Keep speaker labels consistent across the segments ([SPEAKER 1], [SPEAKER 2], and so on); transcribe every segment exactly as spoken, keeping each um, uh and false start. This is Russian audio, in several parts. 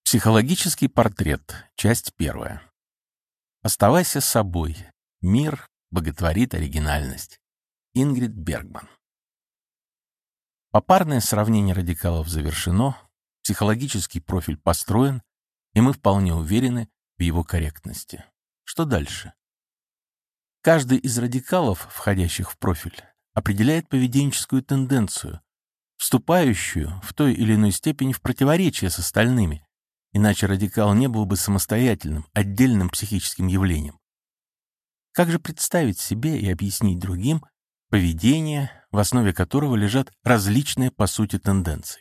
[SPEAKER 1] Психологический портрет. Часть первая. Оставайся собой. Мир боготворит оригинальность. Ингрид Бергман. Попарное сравнение радикалов завершено, психологический профиль построен, и мы вполне уверены в его корректности. Что дальше? Каждый из радикалов, входящих в профиль, определяет поведенческую тенденцию, вступающую в той или иной степени в противоречие с остальными, иначе радикал не был бы самостоятельным, отдельным психическим явлением. Как же представить себе и объяснить другим поведение, в основе которого лежат различные по сути тенденции?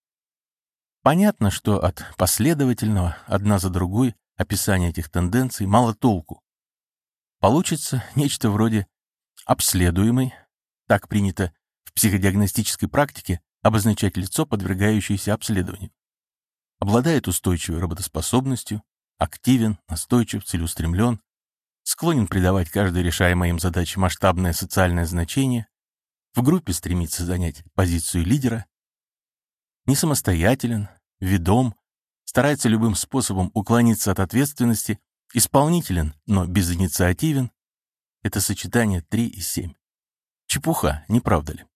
[SPEAKER 1] Понятно, что от последовательного, одна за другой, описания этих тенденций мало толку. Получится нечто вроде обследуемой, так принято в психодиагностической практике обозначать лицо, подвергающееся обследованию. Обладает устойчивой работоспособностью, активен, настойчив, целеустремлен, склонен придавать каждой решаемой им задаче масштабное социальное значение, в группе стремится занять позицию лидера, не самостоятелен, ведом, старается любым способом уклониться от ответственности, исполнителен, но безинициативен. Это сочетание три и семь. Чепуха, не правда ли?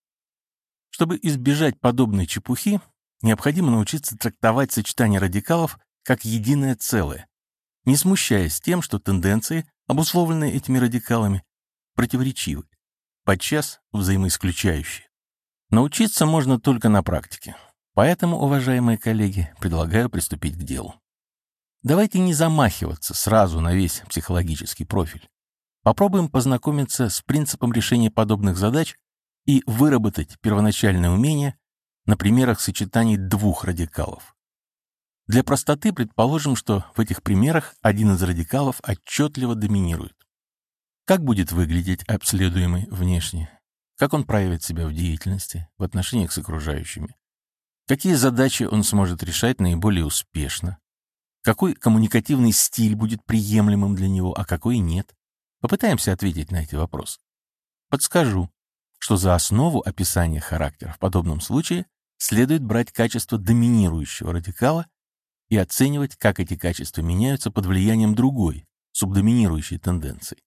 [SPEAKER 1] Чтобы избежать подобной чепухи, необходимо научиться трактовать сочетание радикалов как единое целое, не смущаясь тем, что тенденции, обусловленные этими радикалами, противоречивы, подчас взаимоисключающие. Научиться можно только на практике. Поэтому, уважаемые коллеги, предлагаю приступить к делу. Давайте не замахиваться сразу на весь психологический профиль. Попробуем познакомиться с принципом решения подобных задач и выработать первоначальное умение на примерах сочетаний двух радикалов. Для простоты предположим, что в этих примерах один из радикалов отчетливо доминирует. Как будет выглядеть обследуемый внешне? Как он проявит себя в деятельности, в отношениях с окружающими? Какие задачи он сможет решать наиболее успешно? Какой коммуникативный стиль будет приемлемым для него, а какой нет? Попытаемся ответить на эти вопросы. Подскажу, что за основу описания характера в подобном случае следует брать качество доминирующего радикала и оценивать, как эти качества меняются под влиянием другой, субдоминирующей тенденции.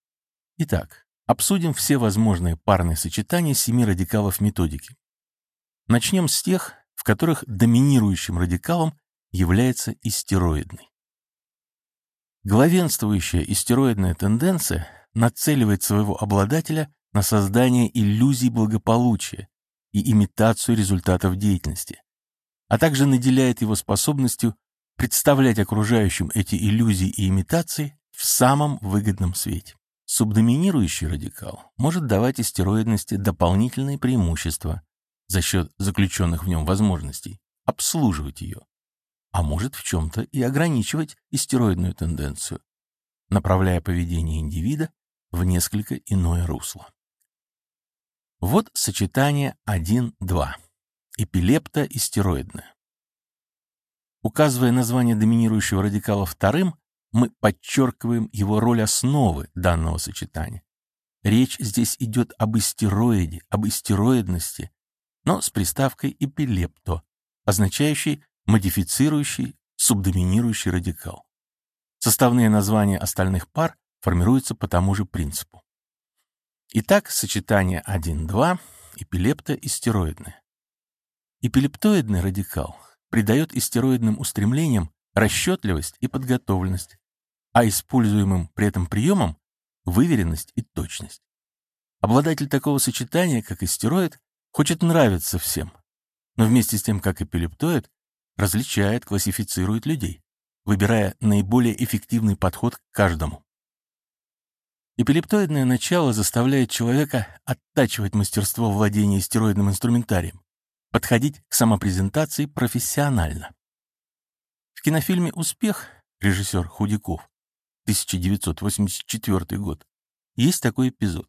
[SPEAKER 1] Итак, обсудим все возможные парные сочетания семи радикалов методики. Начнем с тех, в которых доминирующим радикалом является истероидный. Главенствующая истероидная тенденция нацеливает своего обладателя на создание иллюзий благополучия и имитацию результатов деятельности, а также наделяет его способностью представлять окружающим эти иллюзии и имитации в самом выгодном свете. Субдоминирующий радикал может давать истероидности дополнительные преимущества за счет заключенных в нем возможностей обслуживать ее, а может в чем-то и ограничивать истероидную тенденцию, направляя поведение индивида в несколько иное русло. Вот сочетание один-два. Эпилепто-истероидное. Указывая название доминирующего радикала вторым, мы подчеркиваем его роль основы данного сочетания. Речь здесь идет об истероиде, об истероидности, но с приставкой эпилепто, означающей модифицирующий, субдоминирующий радикал. Составные названия остальных пар формируются по тому же принципу. Итак, сочетание один-два, эпилепто-истероидное. Эпилептоидный радикал придает истероидным устремлениям расчетливость и подготовленность, а используемым при этом приемам — выверенность и точность. Обладатель такого сочетания, как истероид, хочет нравиться всем, но вместе с тем, как эпилептоид, различает, классифицирует людей, выбирая наиболее эффективный подход к каждому. Эпилептоидное начало заставляет человека оттачивать мастерство владения истероидным инструментарием, подходить к самопрезентации профессионально. В кинофильме «Успех» режиссер Худяков, тысяча девятьсот восемьдесят четвёртый год, есть такой эпизод.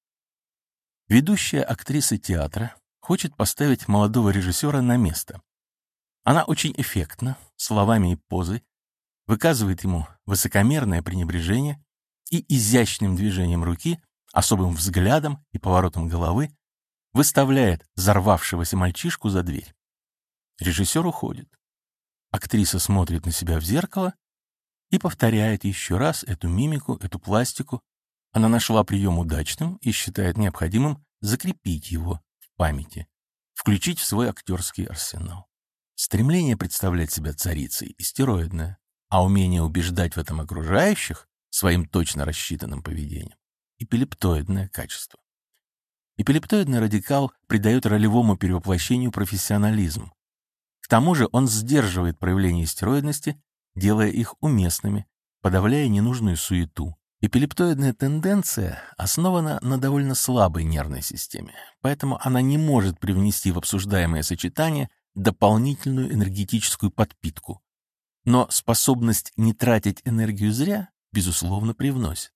[SPEAKER 1] Ведущая актриса театра хочет поставить молодого режиссера на место. Она очень эффектно, словами и позой, выказывает ему высокомерное пренебрежение и изящным движением руки, особым взглядом и поворотом головы выставляет взорвавшегося мальчишку за дверь. Режиссер уходит. Актриса смотрит на себя в зеркало и повторяет еще раз эту мимику, эту пластику. Она нашла прием удачным и считает необходимым закрепить его в памяти, включить в свой актерский арсенал. Стремление представлять себя царицей истероидное, а умение убеждать в этом окружающих своим точно рассчитанным поведением — эпилептоидное качество. Эпилептоидный радикал придает ролевому перевоплощению профессионализм. К тому же он сдерживает проявления истероидности, делая их уместными, подавляя ненужную суету. Эпилептоидная тенденция основана на довольно слабой нервной системе, поэтому она не может привнести в обсуждаемое сочетание дополнительную энергетическую подпитку. Но способность не тратить энергию зря, безусловно, привносит.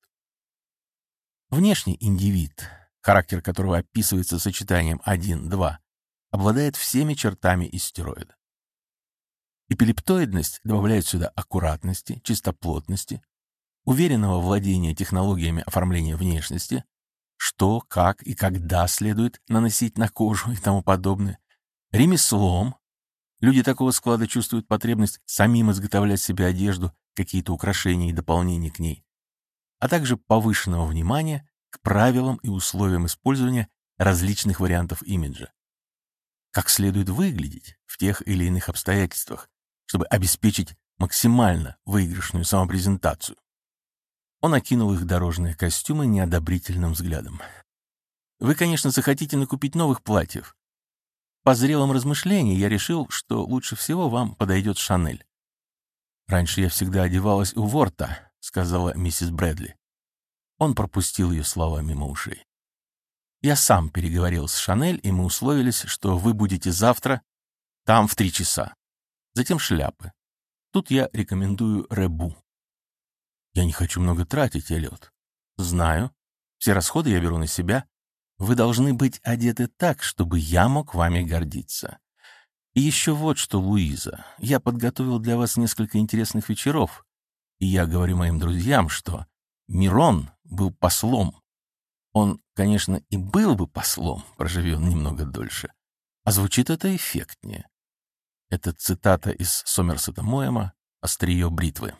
[SPEAKER 1] Внешний индивид, характер которого описывается сочетанием один-два, обладает всеми чертами истероида. Эпилептоидность добавляет сюда аккуратности, чистоплотности, уверенного владения технологиями оформления внешности, что, как и когда следует наносить на кожу и тому подобное, ремеслом. Люди такого склада чувствуют потребность самим изготовлять себе одежду, какие-то украшения и дополнения к ней, а также повышенного внимания к правилам и условиям использования различных вариантов имиджа. Как следует выглядеть в тех или иных обстоятельствах, чтобы обеспечить максимально выигрышную самопрезентацию. Он окинул их дорожные костюмы неодобрительным взглядом. «Вы, конечно, захотите накупить новых платьев. По зрелым размышлениям я решил, что лучше всего вам подойдет Шанель. Раньше я всегда одевалась у Ворта», — сказала миссис Брэдли. Он пропустил ее слова мимо ушей. «Я сам переговорил с Шанель, и мы условились, что вы будете завтра там в три часа. Затем шляпы. Тут я рекомендую Ребу». «Я не хочу много тратить, Эллиот». «Знаю. Все расходы я беру на себя. Вы должны быть одеты так, чтобы я мог вами гордиться. И еще вот что, Луиза. Я подготовил для вас несколько интересных вечеров. И я говорю моим друзьям, что Мирон был послом. Он, конечно, и был бы послом, проживи он немного дольше. А звучит это эффектнее». Это цитата из Сомерсета Моэма «Острие бритвы».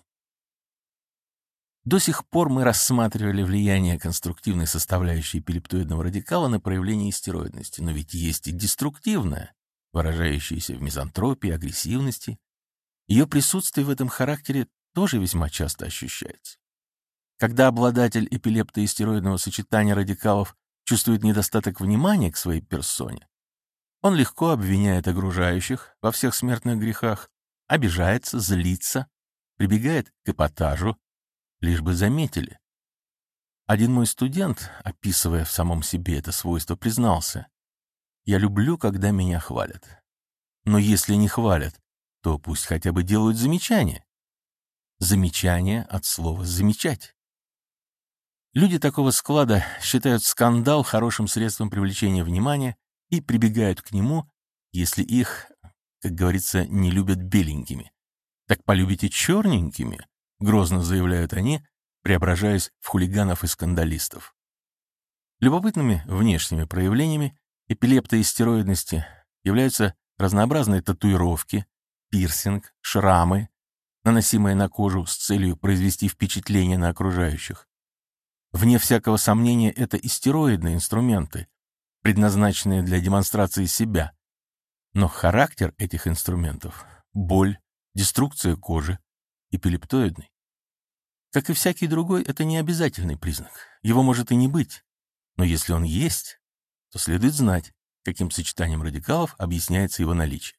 [SPEAKER 1] До сих пор мы рассматривали влияние конструктивной составляющей эпилептоидного радикала на проявление истероидности, но ведь есть и деструктивная, выражающаяся в мизантропии, агрессивности. Ее присутствие в этом характере тоже весьма часто ощущается. Когда обладатель эпилептоистероидного сочетания радикалов чувствует недостаток внимания к своей персоне, он легко обвиняет окружающих во всех смертных грехах, обижается, злится, прибегает к эпатажу, лишь бы заметили. Один мой студент, описывая в самом себе это свойство, признался: «Я люблю, когда меня хвалят. Но если не хвалят, то пусть хотя бы делают замечания». Замечание от слова «замечать». Люди такого склада считают скандал хорошим средством привлечения внимания и прибегают к нему, если их, как говорится, не любят беленькими. «Так полюбите черненькими», — грозно заявляют они, преображаясь в хулиганов и скандалистов. Любопытными внешними проявлениями эпилептоистероидности являются разнообразные татуировки, пирсинг, шрамы, наносимые на кожу с целью произвести впечатление на окружающих. Вне всякого сомнения, это истероидные инструменты, предназначенные для демонстрации себя. Но характер этих инструментов — боль, деструкция кожи — эпилептоидный. Как и всякий другой, это не обязательный признак. Его может и не быть. Но если он есть, то следует знать, каким сочетанием радикалов объясняется его наличие.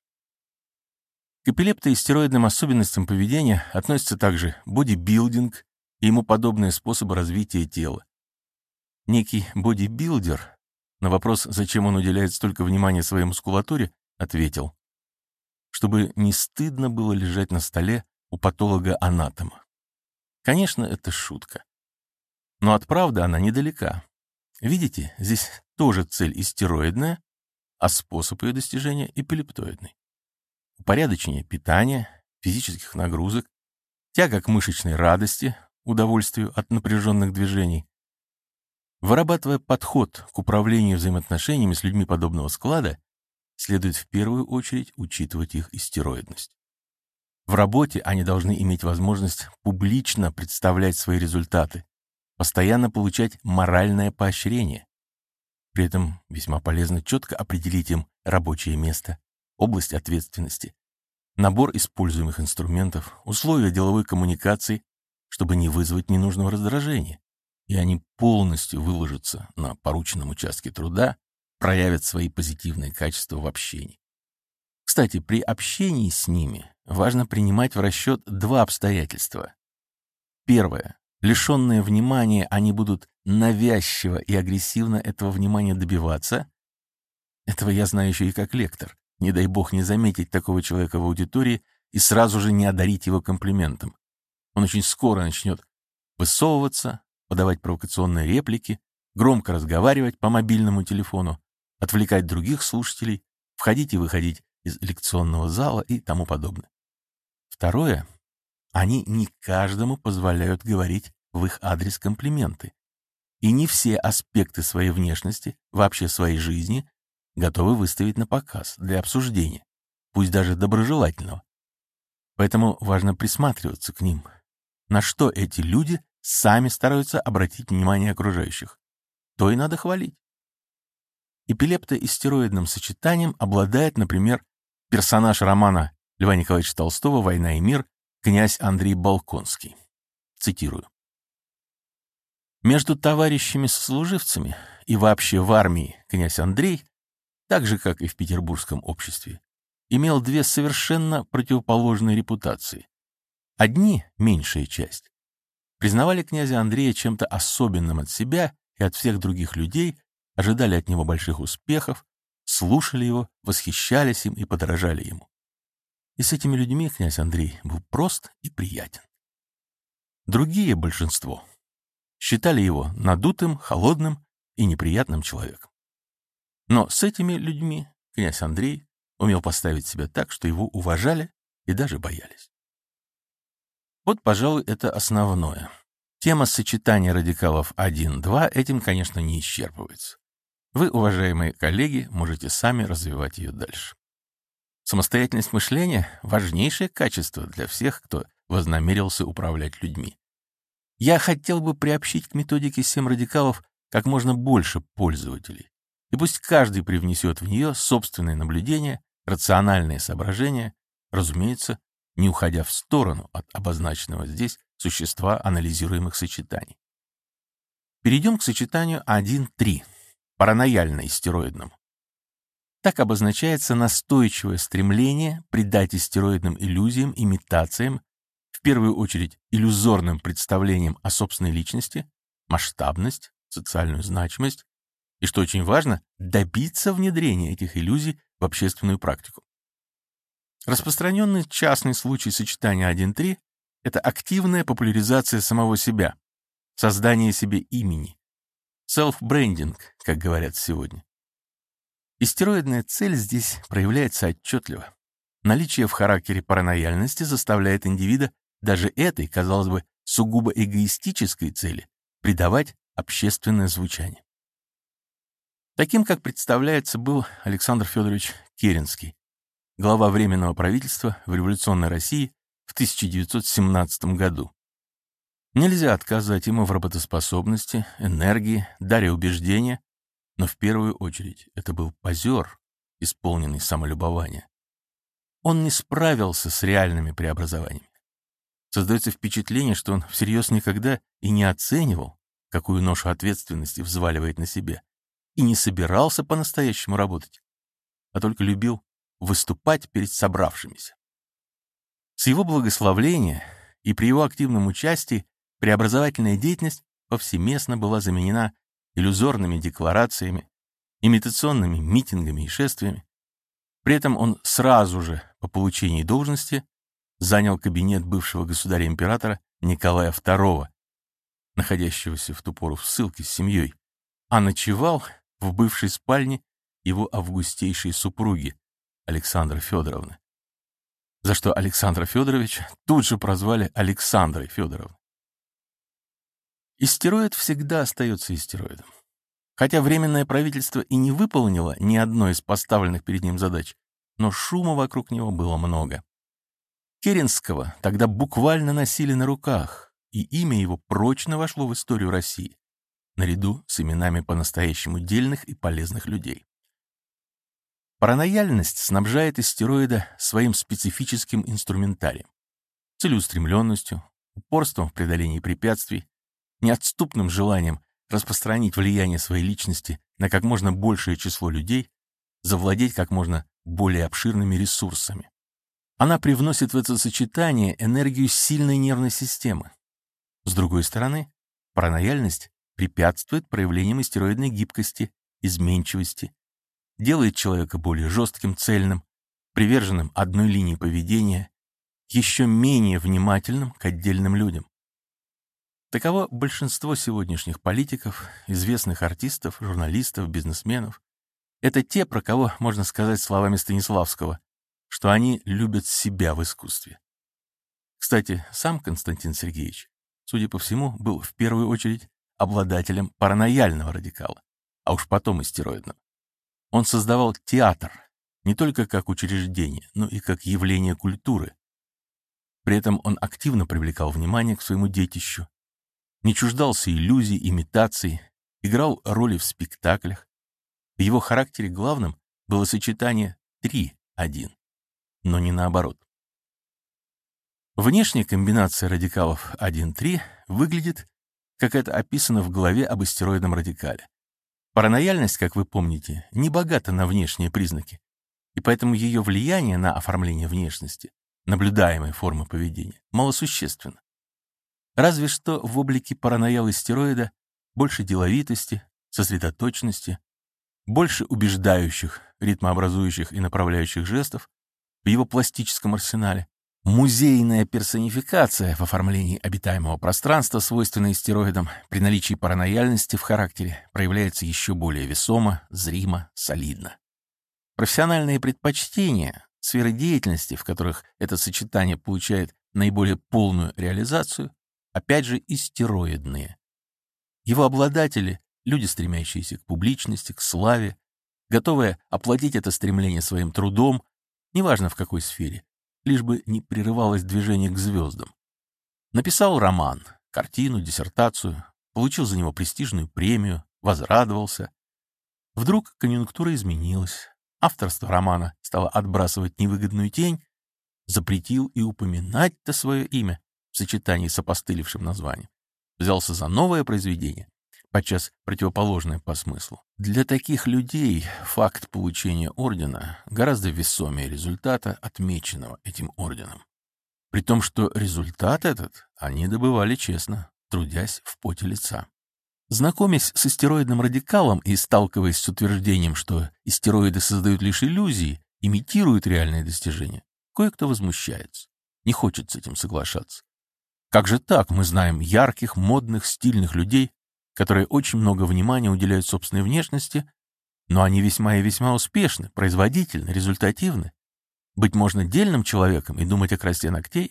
[SPEAKER 1] К эпилептоистероидным особенностям поведения относятся также бодибилдинг и ему подобные способы развития тела. Некий бодибилдер на вопрос, зачем он уделяет столько внимания своей мускулатуре, ответил: чтобы не стыдно было лежать на столе у патолога-анатома. Конечно, это шутка. Но от правды она недалека. Видите, здесь тоже цель истероидная, а способ ее достижения эпилептоидный. Упорядочение питания, физических нагрузок, тяга к мышечной радости, удовольствию от напряженных движений. Вырабатывая подход к управлению взаимоотношениями с людьми подобного склада, следует в первую очередь учитывать их истероидность. В работе они должны иметь возможность публично представлять свои результаты, постоянно получать моральное поощрение. При этом весьма полезно четко определить им рабочее место, область ответственности, набор используемых инструментов, условия деловой коммуникации, чтобы не вызвать ненужного раздражения, и они полностью выложатся на порученном участке труда, проявят свои позитивные качества в общении. Кстати, при общении с ними важно принимать в расчет два обстоятельства. Первое. Лишенные внимания, они будут навязчиво и агрессивно этого внимания добиваться. Этого я знаю еще и как лектор. Не дай бог не заметить такого человека в аудитории и сразу же не одарить его комплиментом. Он очень скоро начнет высовываться, подавать провокационные реплики, громко разговаривать по мобильному телефону, отвлекать других слушателей, входить и выходить из лекционного зала и тому подобное. Второе. Они не каждому позволяют говорить в их адрес комплименты. И не все аспекты своей внешности, вообще своей жизни, готовы выставить на показ для обсуждения, пусть даже доброжелательного. Поэтому важно присматриваться к ним. На что эти люди сами стараются обратить внимание окружающих. То и надо хвалить. Эпилептоистероидным сочетанием обладает, например, персонаж романа Льва Николаевича Толстого «Война и мир» князь Андрей Болконский. Цитирую. Между товарищами-сослуживцами и вообще в армии князь Андрей, так же, как и в петербургском обществе, имел две совершенно противоположные репутации. Одни, меньшая часть, признавали князя Андрея чем-то особенным от себя и от всех других людей, ожидали от него больших успехов, слушали его, восхищались им и подражали ему. И с этими людьми князь Андрей был прост и приятен. Другие, большинство, считали его надутым, холодным и неприятным человеком. Но с этими людьми князь Андрей умел поставить себя так, что его уважали и даже боялись. Вот, пожалуй, это основное. Тема сочетания радикалов один-два этим, конечно, не исчерпывается. Вы, уважаемые коллеги, можете сами развивать ее дальше. Самостоятельность мышления — важнейшее качество для всех, кто вознамерился управлять людьми. Я хотел бы приобщить к методике семь радикалов как можно больше пользователей. И пусть каждый привнесет в нее собственные наблюдения, рациональные соображения, разумеется, не уходя в сторону от обозначенного здесь существа анализируемых сочетаний. Перейдем к сочетанию один-три, паранояльно-истероидному. Так обозначается настойчивое стремление придать истероидным иллюзиям, имитациям, в первую очередь иллюзорным представлениям о собственной личности, масштабность, социальную значимость и, что очень важно, добиться внедрения этих иллюзий в общественную практику. Распространенный частный случай сочетания один-три — это активная популяризация самого себя, создание себе имени, селф-брендинг, как говорят сегодня. Истероидная цель здесь проявляется отчетливо. Наличие в характере паранояльности заставляет индивида даже этой, казалось бы, сугубо эгоистической цели придавать общественное звучание. Таким, как представляется, был Александр Федорович Керенский, глава Временного правительства в революционной России в тысяча девятьсот семнадцатом году. Нельзя отказать ему в работоспособности, энергии, даре убеждения, но в первую очередь это был позер, исполненный самолюбования. Он не справился с реальными преобразованиями. Создается впечатление, что он всерьез никогда и не оценивал, какую ношу ответственности взваливает на себя, и не собирался по-настоящему работать, а только любил выступать перед собравшимися. С его благословления и при его активном участии преобразовательная деятельность повсеместно была заменена иллюзорными декларациями, имитационными митингами и шествиями. При этом он сразу же по получении должности занял кабинет бывшего государя-императора Николая второго, находящегося в ту пору в ссылке с семьей, а ночевал в бывшей спальне его августейшей супруги Александры Федоровны, за что Александра Федоровича тут же прозвали Александрой Федоровной. Истероид всегда остается истероидом. Хотя Временное правительство и не выполнило ни одной из поставленных перед ним задач, но шума вокруг него было много. Керенского тогда буквально носили на руках, и имя его прочно вошло в историю России, наряду с именами по-настоящему дельных и полезных людей. Паранояльность снабжает истероида своим специфическим инструментарием, целеустремленностью, упорством в преодолении препятствий, неотступным желанием распространить влияние своей личности на как можно большее число людей, завладеть как можно более обширными ресурсами. Она привносит в это сочетание энергию сильной нервной системы. С другой стороны, паранояльность препятствует проявлениям истероидной гибкости, изменчивости, делает человека более жестким, цельным, приверженным одной линии поведения, еще менее внимательным к отдельным людям. Таково большинство сегодняшних политиков, известных артистов, журналистов, бизнесменов. Это те, про кого можно сказать словами Станиславского, что они любят себя в искусстве. Кстати, сам Константин Сергеевич, судя по всему, был в первую очередь обладателем паранояльного радикала, а уж потом истероидного. Он создавал театр не только как учреждение, но и как явление культуры. При этом он активно привлекал внимание к своему детищу, не чуждался иллюзий, имитаций, играл роли в спектаклях. В его характере главным было сочетание три-один, но не наоборот. Внешняя комбинация радикалов один-три выглядит, как это описано в главе об истероидном радикале. Паранояльность, как вы помните, не богата на внешние признаки, и поэтому ее влияние на оформление внешности, наблюдаемой формы поведения, малосущественно. Разве что в облике параноял-истероида больше деловитости, сосредоточенности, больше убеждающих, ритмообразующих и направляющих жестов в его пластическом арсенале. Музейная персонификация в оформлении обитаемого пространства, свойственная истероидам, при наличии паранояльности в характере, проявляется еще более весомо, зримо, солидно. Профессиональные предпочтения, сферы деятельности, в которых это сочетание получает наиболее полную реализацию, опять же истероидные. Его обладатели — люди, стремящиеся к публичности, к славе, готовые оплатить это стремление своим трудом, неважно в какой сфере, лишь бы не прерывалось движение к звездам. Написал роман, картину, диссертацию, получил за него престижную премию, возрадовался. Вдруг конъюнктура изменилась, авторство романа стало отбрасывать невыгодную тень, запретил и упоминать-то свое имя в сочетании с опостылевшим названием. Взялся за новое произведение, подчас противоположное по смыслу. Для таких людей факт получения ордена гораздо весомее результата, отмеченного этим орденом. При том, что результат этот они добывали честно, трудясь в поте лица. Знакомясь с истероидным радикалом и сталкиваясь с утверждением, что истероиды создают лишь иллюзии, имитируют реальные достижения, кое-кто возмущается, не хочет с этим соглашаться. Как же так? Мы знаем ярких, модных, стильных людей, которые очень много внимания уделяют собственной внешности, но они весьма и весьма успешны, производительны, результативны. Быть можно дельным человеком и думать о красе ногтей?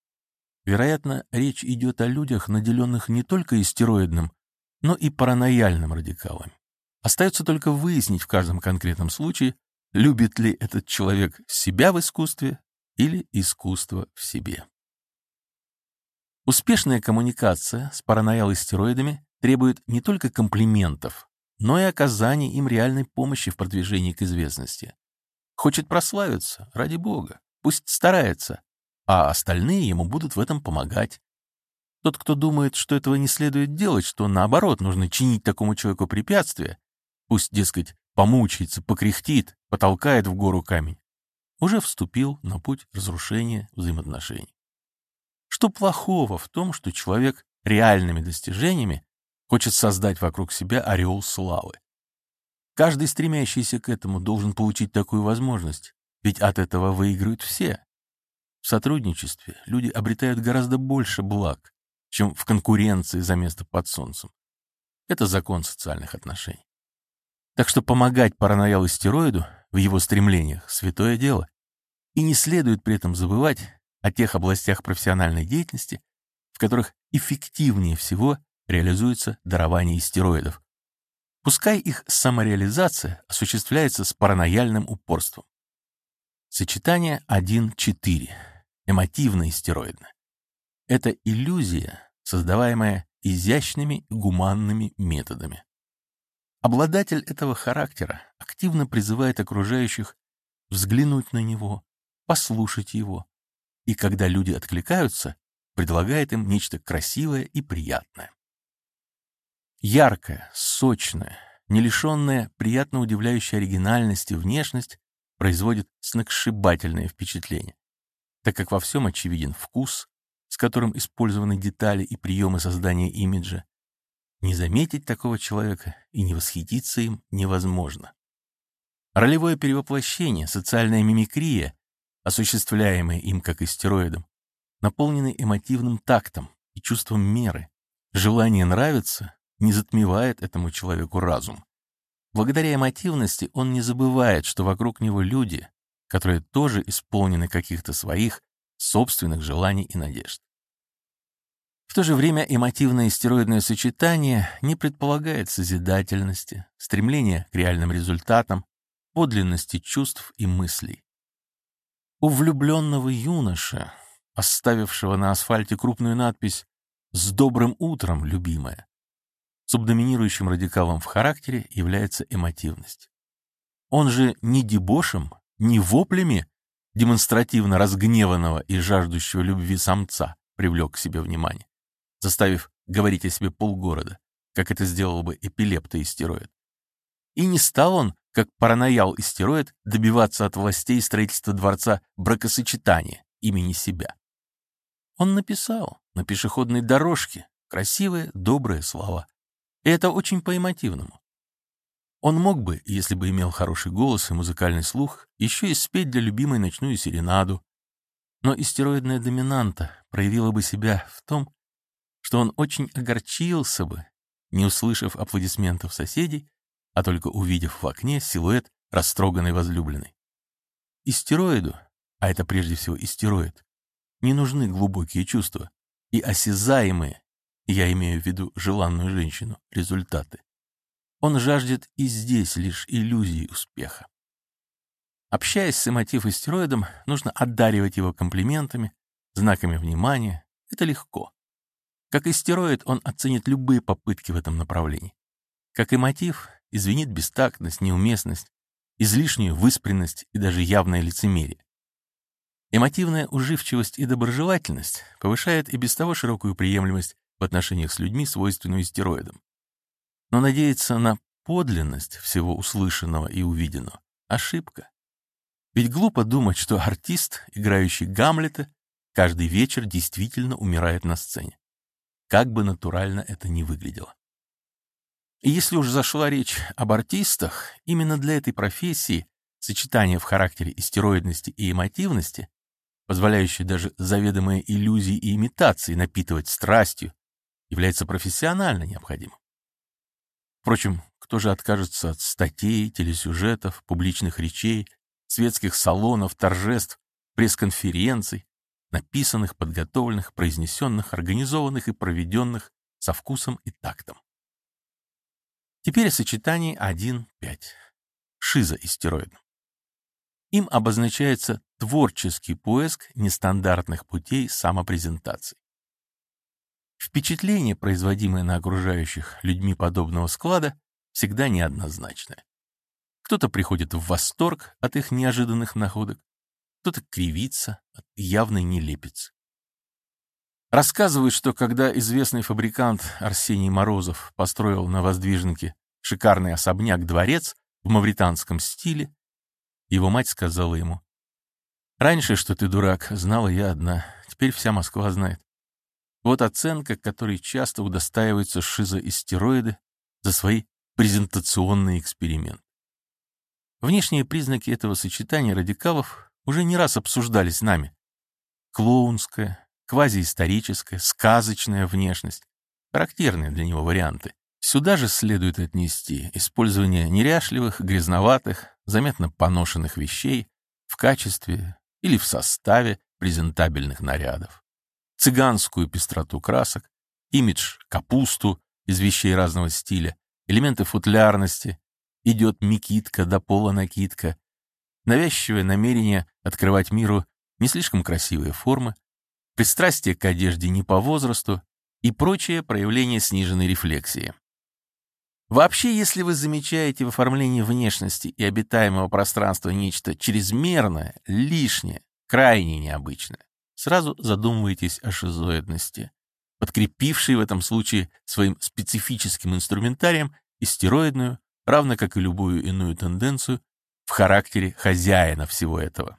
[SPEAKER 1] Вероятно, речь идет о людях, наделенных не только истероидным, но и паранояльным радикалом. Остается только выяснить в каждом конкретном случае, любит ли этот человек себя в искусстве или искусство в себе. Успешная коммуникация с параноял-истероидами требует не только комплиментов, но и оказания им реальной помощи в продвижении к известности. Хочет прославиться, ради бога, пусть старается, а остальные ему будут в этом помогать. Тот, кто думает, что этого не следует делать, что, наоборот, нужно чинить такому человеку препятствия, пусть, дескать, помучается, покряхтит, потолкает в гору камень, уже вступил на путь разрушения взаимоотношений. Что плохого в том, что человек реальными достижениями хочет создать вокруг себя ореол славы? Каждый, стремящийся к этому, должен получить такую возможность, ведь от этого выиграют все. В сотрудничестве люди обретают гораздо больше благ, чем в конкуренции за место под солнцем. Это закон социальных отношений. Так что помогать параноял-истероиду в его стремлениях — святое дело. И не следует при этом забывать о тех областях профессиональной деятельности, в которых эффективнее всего реализуется дарование истероидов. Пускай их самореализация осуществляется с паранояльным упорством. Сочетание один-четыре. эмотивно-истероидны. Это иллюзия, создаваемая изящными и гуманными методами. Обладатель этого характера активно призывает окружающих взглянуть на него, послушать его, и когда люди откликаются, предлагает им нечто красивое и приятное. Яркая, сочная, не лишенная приятно удивляющей оригинальности внешность производит сногсшибательное впечатление, так как во всем очевиден вкус, с которым использованы детали и приемы создания имиджа. Не заметить такого человека и не восхититься им невозможно. Ролевое перевоплощение, социальная мимикрия, осуществляемая им как истероидом, наполнены эмотивным тактом и чувством меры. Желание нравиться не затмевает этому человеку разум. Благодаря эмотивности он не забывает, что вокруг него люди, которые тоже исполнены каких-то своих собственных желаний и надежд. В то же время эмотивное стероидное сочетание не предполагает созидательности, стремления к реальным результатам, подлинности чувств и мыслей. У влюбленного юноши, оставившего на асфальте крупную надпись «С добрым утром, любимая», субдоминирующим радикалом в характере является эмотивность. Он же ни дебошем, ни воплями демонстративно разгневанного и жаждущего любви самца привлек к себе внимание, заставив говорить о себе полгорода, как это сделал бы эпилепто-истероид. И не стал он, как параноял-истероид, добиваться от властей строительства дворца бракосочетания имени себя. Он написал на пешеходной дорожке красивые, добрые слова. И это очень по-эмотивному. Он мог бы, если бы имел хороший голос и музыкальный слух, еще и спеть для любимой ночную серенаду. Но истероидная доминанта проявила бы себя в том, что он очень огорчился бы, не услышав аплодисментов соседей, а только увидев в окне силуэт растроганной возлюбленной. Истероиду, а это прежде всего истероид, не нужны глубокие чувства и осязаемые, я имею в виду желанную женщину, результаты. Он жаждет и здесь лишь иллюзии успеха. Общаясь с эмотив-истероидом, нужно одаривать его комплиментами, знаками внимания. Это легко. Как истероид он оценит любые попытки в этом направлении. Как эмотив извинит бестактность, неуместность, излишнюю выспренность и даже явное лицемерие. Эмотивная уживчивость и доброжелательность повышает и без того широкую приемлемость в отношениях с людьми, свойственную истероидам. Но надеяться на подлинность всего услышанного и увиденного — ошибка. Ведь глупо думать, что артист, играющий Гамлета, каждый вечер действительно умирает на сцене. Как бы натурально это ни выглядело. И если уж зашла речь об артистах, именно для этой профессии сочетание в характере истероидности и эмотивности, позволяющее даже заведомые иллюзии и имитации напитывать страстью, является профессионально необходимым. Впрочем, кто же откажется от статей, телесюжетов, публичных речей, светских салонов, торжеств, пресс-конференций, написанных, подготовленных, произнесенных, организованных и проведенных со вкусом и тактом. Теперь о сочетании один пять. Шизоистероидном. Им обозначается творческий поиск нестандартных путей самопрезентации. Впечатление, производимое на окружающих людьми подобного склада, всегда неоднозначное. Кто-то приходит в восторг от их неожиданных находок, кто-то кривится от явной нелепицы. Рассказывают, что когда известный фабрикант Арсений Морозов построил на Воздвиженке шикарный особняк-дворец в мавританском стиле, его мать сказала ему: «Раньше, что ты дурак, знала я одна, теперь вся Москва знает». Вот оценка, которой часто удостаиваются шизоистероиды за свои презентационные эксперименты. Внешние признаки этого сочетания радикалов уже не раз обсуждались нами. Клоунская, квазиисторическая, сказочная внешность, характерные для него варианты. Сюда же следует отнести использование неряшливых, грязноватых, заметно поношенных вещей в качестве или в составе презентабельных нарядов. Цыганскую пестроту красок, имидж капусту из вещей разного стиля, элементы футлярности, идет мекитка до пола накидка, навязчивое намерение открывать миру не слишком красивые формы, пристрастие к одежде не по возрасту и прочие проявления сниженной рефлексии. Вообще, если вы замечаете в оформлении внешности и обитаемого пространства нечто чрезмерное, лишнее, крайне необычное, сразу задумываетесь о шизоидности, подкрепившей в этом случае своим специфическим инструментарием истероидную, равно как и любую иную тенденцию, в характере хозяина всего этого.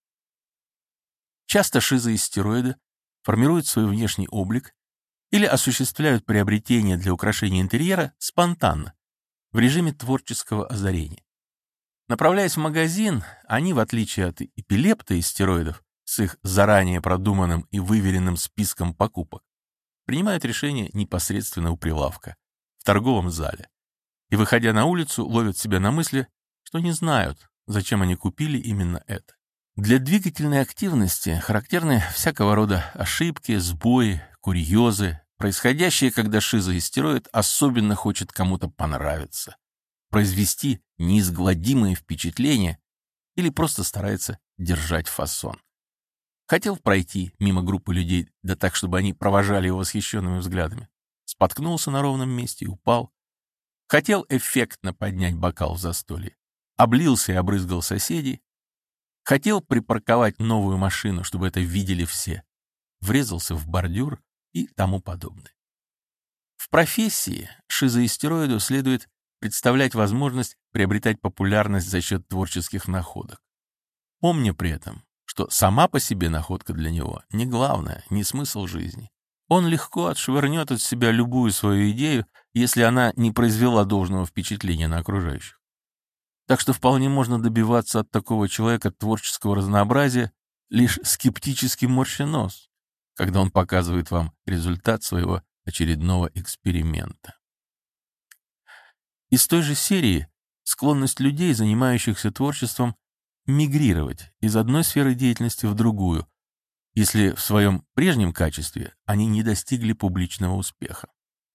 [SPEAKER 1] Часто шизоистероиды формируют свой внешний облик или осуществляют приобретение для украшения интерьера спонтанно, в режиме творческого озарения. Направляясь в магазин, они, в отличие от эпилептоистероидов с их заранее продуманным и выверенным списком покупок, принимают решение непосредственно у прилавка, в торговом зале, и, выходя на улицу, ловят себя на мысли, что не знают, зачем они купили именно это. Для двигательной активности характерны всякого рода ошибки, сбои, курьезы, происходящие, когда шизоистероид особенно хочет кому-то понравиться, произвести неизгладимое впечатление или просто старается держать фасон. Хотел пройти мимо группы людей, да так, чтобы они провожали его восхищенными взглядами. Споткнулся на ровном месте и упал. Хотел эффектно поднять бокал в застолье. Облился и обрызгал соседей. Хотел припарковать новую машину, чтобы это видели все. Врезался в бордюр и тому подобное. В профессии шизоистероиду следует представлять возможность приобретать популярность за счет творческих находок. Помня при этом, что сама по себе находка для него не главное, не смысл жизни. Он легко отшвырнет от себя любую свою идею, если она не произвела должного впечатления на окружающих. Так что вполне можно добиваться от такого человека творческого разнообразия, лишь скептически морща нос, когда он показывает вам результат своего очередного эксперимента. Из той же серии склонность людей, занимающихся творчеством, мигрировать из одной сферы деятельности в другую, если в своем прежнем качестве они не достигли публичного успеха.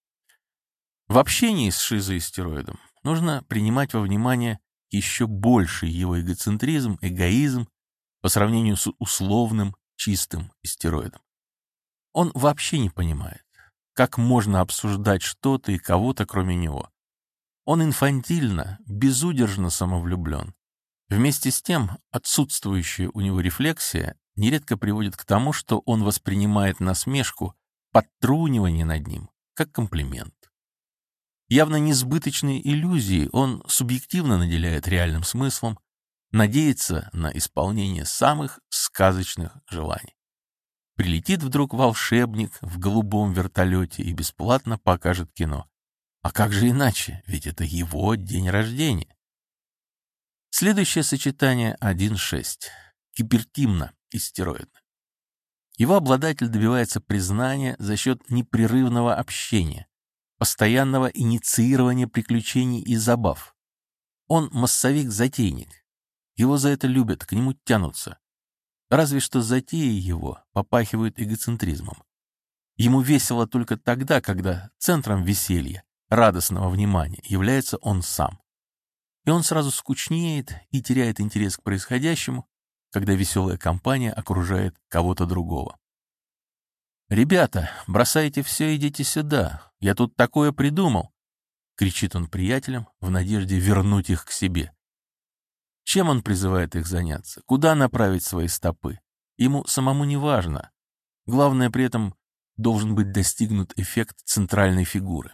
[SPEAKER 1] В общении с шизоистероидом нужно принимать во внимание еще больший его эгоцентризм, эгоизм по сравнению с условным, чистым истероидом. Он вообще не понимает, как можно обсуждать что-то и кого-то, кроме него. Он инфантильно, безудержно самовлюблен. Вместе с тем, отсутствующая у него рефлексия нередко приводит к тому, что он воспринимает насмешку, подтрунивание над ним, как комплимент. Явно несбыточные иллюзии он субъективно наделяет реальным смыслом, надеется на исполнение самых сказочных желаний. Прилетит вдруг волшебник в голубом вертолете и бесплатно покажет кино. А как же иначе? Ведь это его день рождения. Следующее сочетание один шесть. Гипертимно-истероидно. Его обладатель добивается признания за счет непрерывного общения, постоянного инициирования приключений и забав. Он массовик-затейник. Его за это любят, к нему тянутся. Разве что затеи его попахивают эгоцентризмом. Ему весело только тогда, когда центром веселья, радостного внимания является он сам. И он сразу скучнеет и теряет интерес к происходящему, когда веселая компания окружает кого-то другого. «Ребята, бросайте все, идите сюда. Я тут такое придумал!» — кричит он приятелям в надежде вернуть их к себе. Чем он призывает их заняться? Куда направить свои стопы? Ему самому не важно. Главное, при этом должен быть достигнут эффект центральной фигуры.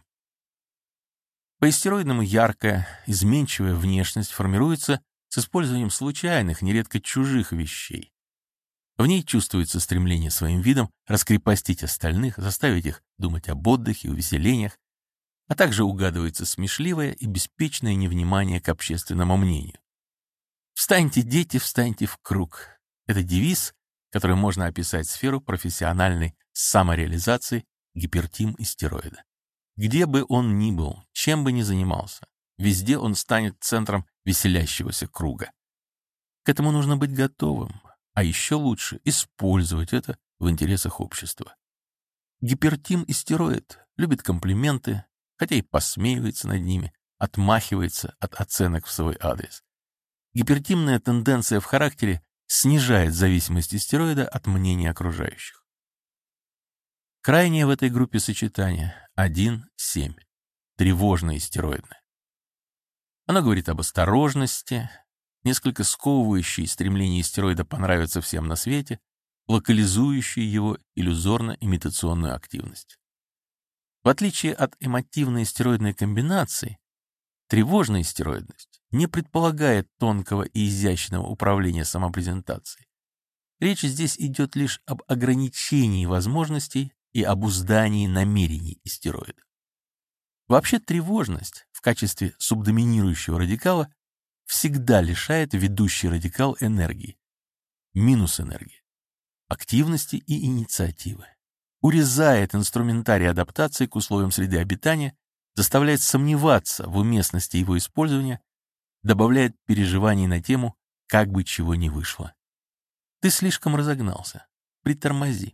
[SPEAKER 1] По истероидному яркая, изменчивая внешность формируется с использованием случайных, нередко чужих вещей. В ней чувствуется стремление своим видом раскрепостить остальных, заставить их думать об отдыхе, увеселениях, а также угадывается смешливое и беспечное невнимание к общественному мнению. «Встаньте, дети, встаньте в круг» — это девиз, которым можно описать сферу профессиональной самореализации гипертим-истероида. Где бы он ни был, чем бы ни занимался, везде он станет центром веселящегося круга. К этому нужно быть готовым, а еще лучше использовать это в интересах общества. Гипертим-истероид любит комплименты, хотя и посмеивается над ними, отмахивается от оценок в свой адрес. Гипертимная тенденция в характере снижает зависимость стероида от мнения окружающих. Крайнее в этой группе сочетание один семь. Тревожное стероидное. Оно говорит об осторожности, несколько сковывающее стремление стероида понравиться всем на свете, локализующее его иллюзорно-имитационную активность. В отличие от эмотивной стероидной комбинации, тревожная стероидность не предполагает тонкого и изящного управления самопрезентацией. Речь здесь идет лишь об ограничении возможностей и обуздании намерений стероида. Вообще тревожность в качестве субдоминирующего радикала всегда лишает ведущий радикал энергии, минус энергии, активности и инициативы, урезает инструментарий адаптации к условиям среды обитания, заставляет сомневаться в уместности его использования, добавляет переживаний на тему «как бы чего ни вышло». Ты слишком разогнался. Притормози.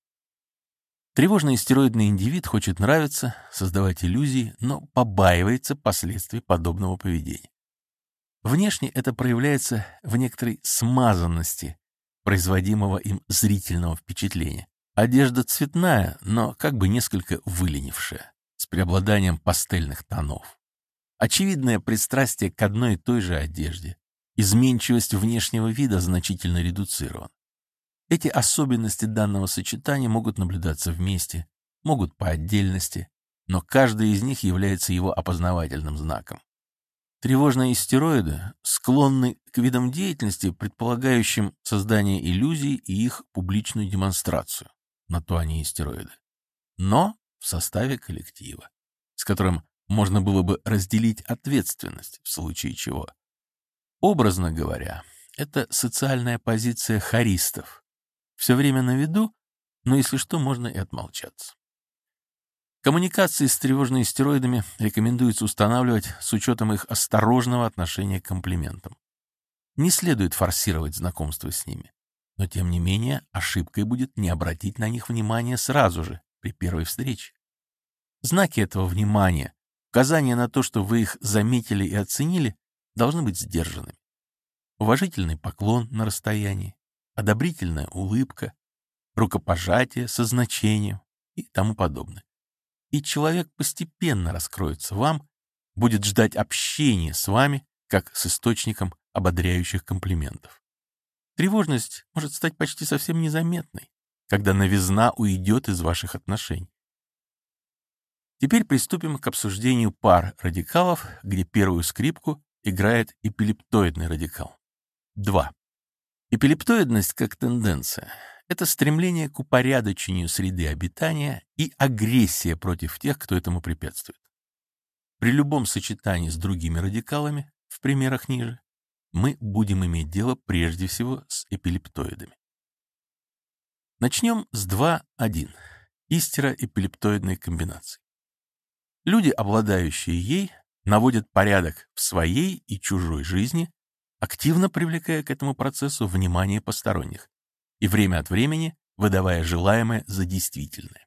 [SPEAKER 1] Тревожный стероидный индивид хочет нравиться, создавать иллюзии, но побаивается последствий подобного поведения. Внешне это проявляется в некоторой смазанности производимого им зрительного впечатления. Одежда цветная, но как бы несколько выленившая, с преобладанием пастельных тонов. Очевидное пристрастие к одной и той же одежде. Изменчивость внешнего вида значительно редуцирована. Эти особенности данного сочетания могут наблюдаться вместе, могут по отдельности, но каждый из них является его опознавательным знаком. Тревожные стероиды склонны к видам деятельности, предполагающим создание иллюзий и их публичную демонстрацию. На то они и стероиды. Но в составе коллектива, с которым можно было бы разделить ответственность в случае чего. Образно говоря, это социальная позиция хористов. Все время на виду, но если что, можно и отмолчаться. Коммуникации с тревожными стероидами рекомендуется устанавливать с учетом их осторожного отношения к комплиментам. Не следует форсировать знакомство с ними, но тем не менее ошибкой будет не обратить на них внимания сразу же, при первой встрече. Знаки этого внимания, указания на то, что вы их заметили и оценили, должны быть сдержанными. Уважительный поклон на расстоянии, одобрительная улыбка, рукопожатие со значением и тому подобное. И человек постепенно раскроется вам, будет ждать общения с вами, как с источником ободряющих комплиментов. Тревожность может стать почти совсем незаметной, когда новизна уйдет из ваших отношений. Теперь приступим к обсуждению пар радикалов, где первую скрипку играет эпилептоидный радикал. два. Эпилептоидность как тенденция — это стремление к упорядочению среды обитания и агрессия против тех, кто этому препятствует. При любом сочетании с другими радикалами, в примерах ниже, мы будем иметь дело прежде всего с эпилептоидами. Начнем с два один. Истероэпилептоидной комбинации. Люди, обладающие ей, наводят порядок в своей и чужой жизни, активно привлекая к этому процессу внимание посторонних и время от времени выдавая желаемое за действительное.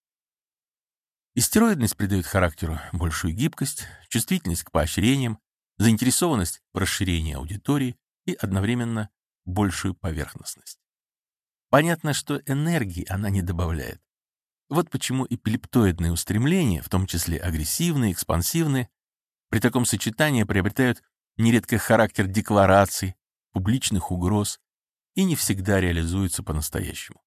[SPEAKER 1] Истероидность придает характеру большую гибкость, чувствительность к поощрениям, заинтересованность в расширении аудитории и одновременно большую поверхностность. Понятно, что энергии она не добавляет. Вот почему эпилептоидные устремления, в том числе агрессивные, экспансивные, при таком сочетании приобретают нередко характер деклараций, публичных угроз и не всегда реализуются по-настоящему.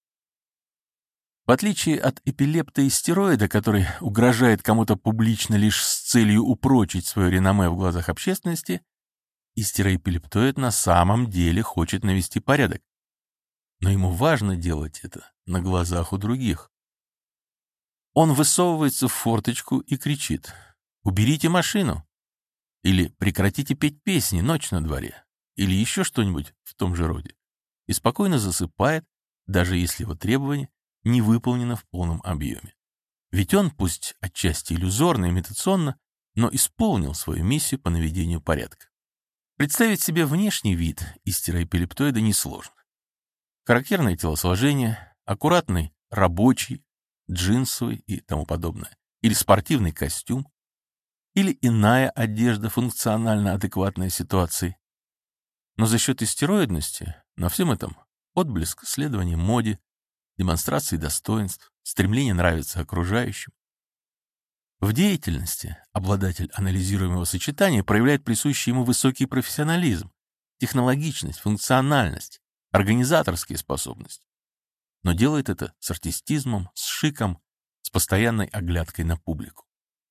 [SPEAKER 1] В отличие от эпилепта и стероида, который угрожает кому-то публично лишь с целью упрочить свое реноме в глазах общественности, истероэпилептоид на самом деле хочет навести порядок. Но ему важно делать это на глазах у других. Он высовывается в форточку и кричит: «Уберите машину!» Или «Прекратите петь песни, ночь на дворе!» Или еще что-нибудь в том же роде. И спокойно засыпает, даже если его требование не выполнено в полном объеме. Ведь он, пусть отчасти иллюзорно, имитационно, но исполнил свою миссию по наведению порядка. Представить себе внешний вид истероэпилептоида несложно. Характерное телосложение, аккуратный рабочий, джинсовый и тому подобное, или спортивный костюм, или иная одежда, функционально адекватная ситуации. Но за счет истероидности На всем этом отблеск следования моде, демонстрации достоинств, стремление нравиться окружающим. В деятельности обладатель анализируемого сочетания проявляет присущий ему высокий профессионализм, технологичность, функциональность, организаторские способности. Но делает это с артистизмом, с шиком, с постоянной оглядкой на публику.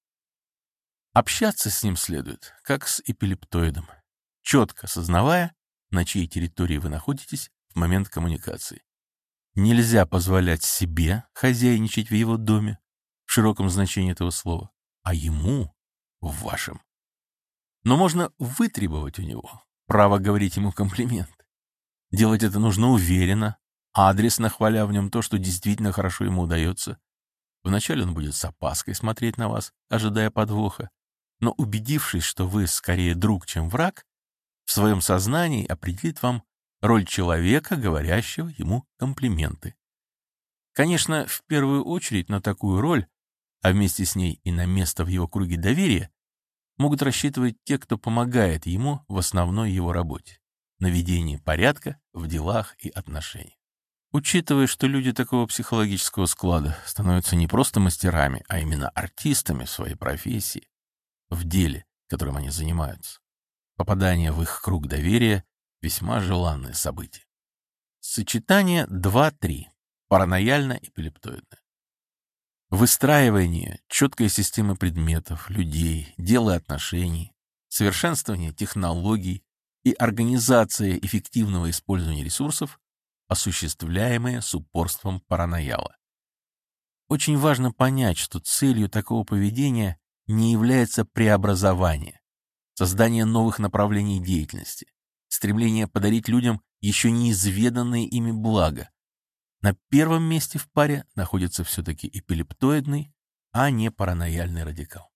[SPEAKER 1] Общаться с ним следует, как с эпилептоидом, четко сознавая, на чьей территории вы находитесь в момент коммуникации. Нельзя позволять себе хозяйничать в его доме, в широком значении этого слова, а ему в вашем. Но можно вытребовать у него право говорить ему комплименты. Делать это нужно уверенно, адресно хваля в нем то, что действительно хорошо ему удается. Вначале он будет с опаской смотреть на вас, ожидая подвоха, но, убедившись, что вы скорее друг, чем враг, в своем сознании определит вам роль человека, говорящего ему комплименты. Конечно, в первую очередь на такую роль, а вместе с ней и на место в его круге доверия, могут рассчитывать те, кто помогает ему в основной его работе — наведении порядка в делах и отношениях. Учитывая, что люди такого психологического склада становятся не просто мастерами, а именно артистами в своей профессии, в деле, которым они занимаются, попадание в их круг доверия — весьма желанное событие. Сочетание два-три. Паранояльно-эпилептоидное. Выстраивание четкой системы предметов, людей, дел и отношений, совершенствование технологий и организация эффективного использования ресурсов, осуществляемые с упорством паранояла. Очень важно понять, что целью такого поведения не является преобразование, создание новых направлений деятельности, стремление подарить людям еще неизведанные ими блага. На первом месте в паре находится все-таки эпилептоидный, а не паранояльный радикал.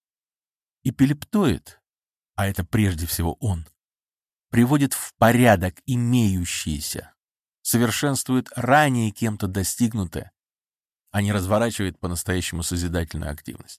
[SPEAKER 1] Эпилептоид, а это прежде всего он, приводит в порядок имеющиеся, совершенствует ранее кем-то достигнутое, а не разворачивает по-настоящему созидательную активность.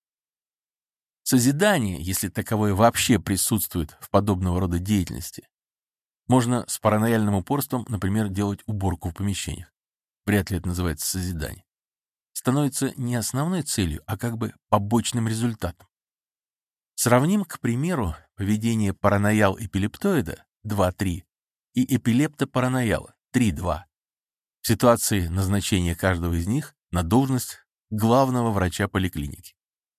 [SPEAKER 1] Созидание, если таковое вообще присутствует в подобного рода деятельности, можно с паранояльным упорством, например, делать уборку в помещениях. Вряд ли это называется созидание. Становится не основной целью, а как бы побочным результатом. Сравним, к примеру, поведение параноял-эпилептоида два-три и эпилепто-паранояла три-два в ситуации назначения каждого из них на должность главного врача поликлиники.